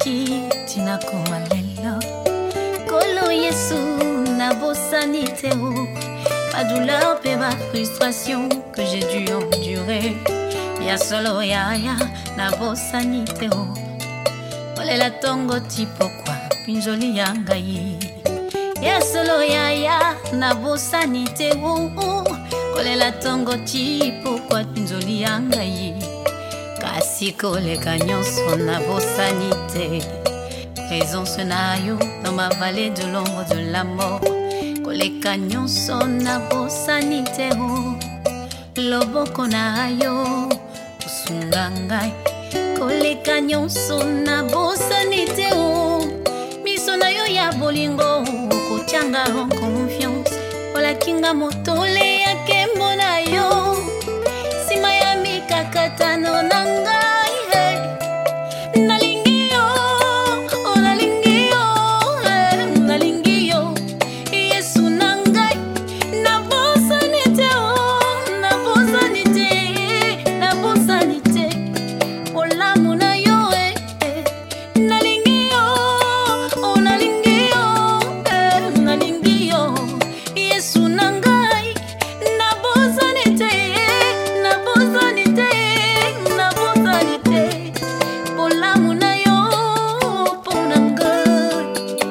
naleki tina koma lelo Kolo Yesu na bosani te o Pas douleur pe ba frustration que j'ai dû endurer Ya solo ya na bosani te o Olela tongo tipo kwa pinjoli yangai Ya solo ya na bosani te o Kolela tongo tipo kwa pinjoli yangai Kasi koleka nyonso na bosani te Présence na yo dans ma vallée de l'ombre de la mort Koleka nyonso na bosani te o Loboko na yo usunga ngai Koleka nyonso na bosani te o Miso na yo ya bolingo kotianga en confiance Olakinga motole ya kembo na yo Sima ya mikakatano na ngai Nalingi yo, oh nalingi yo, nalingi yo Yesu na ngai na bosani te oh na bosani te, na bosani te Olamu na yo Nalingi yo, oh nalingi yo, nalingi yo Yesu na ngai na bosani te, na bosani te, na bosani te Olamu na yo pona ngai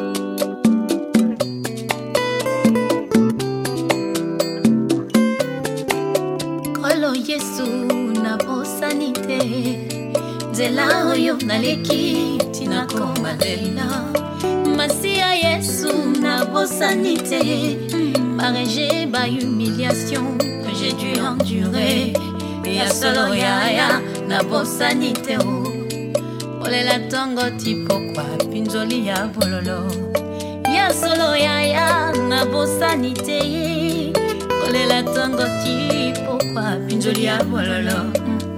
Kolo Yesu na bosani te Zela oyo naleki tina koma lela Masia Yesu na bosani te Mareje ba humiliation que j'ai dû endurer Ya solo ya na bosani te o Olela tongo tipo kwa pinjoli ya bololo Ya solo ya na bosani te Olela tongo tipo kwa pinjoli ya bololo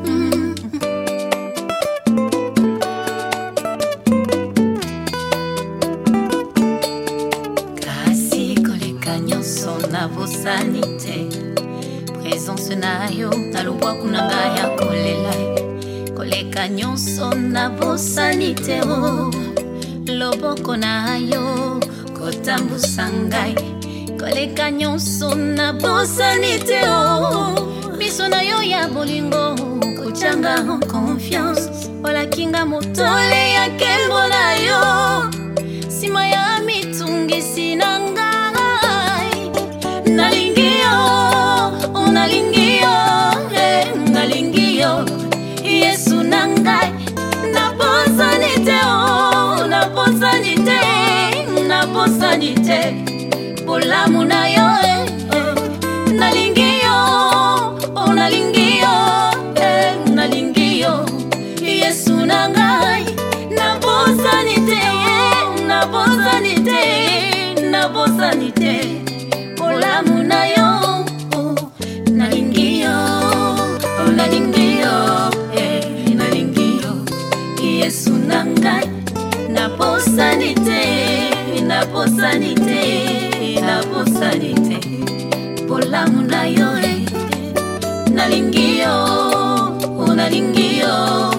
Kasi koleka nyonso na bosani te Présence na yo na lubwaku na ngai ya kolela Koleka nyonso na bosani te o Loboko na yo kotambusa ngai Koleka nyonso na bosani te o Miso na yo ya bolingo kotianga en confiance Olakinga motole ya kembo na yo Sima ya mitungisi na ngai Nalingi yo, oh nalingi yo, nalingi yo Yesu na ngai na bosani te oh na bosani te, na bosani te Olamu na yo Nalingi yo, oh nalingi yo, nalingi yo Yesu na ngai na bosani te, na bosani te, na bosani te Olamu na yo Nalingi yo, oh nalingi yo, nalingi yo Yesu na ngai na bosani te, na bosani te, na bosani te Olamu na yo Nalingi yo, oh nalingi yo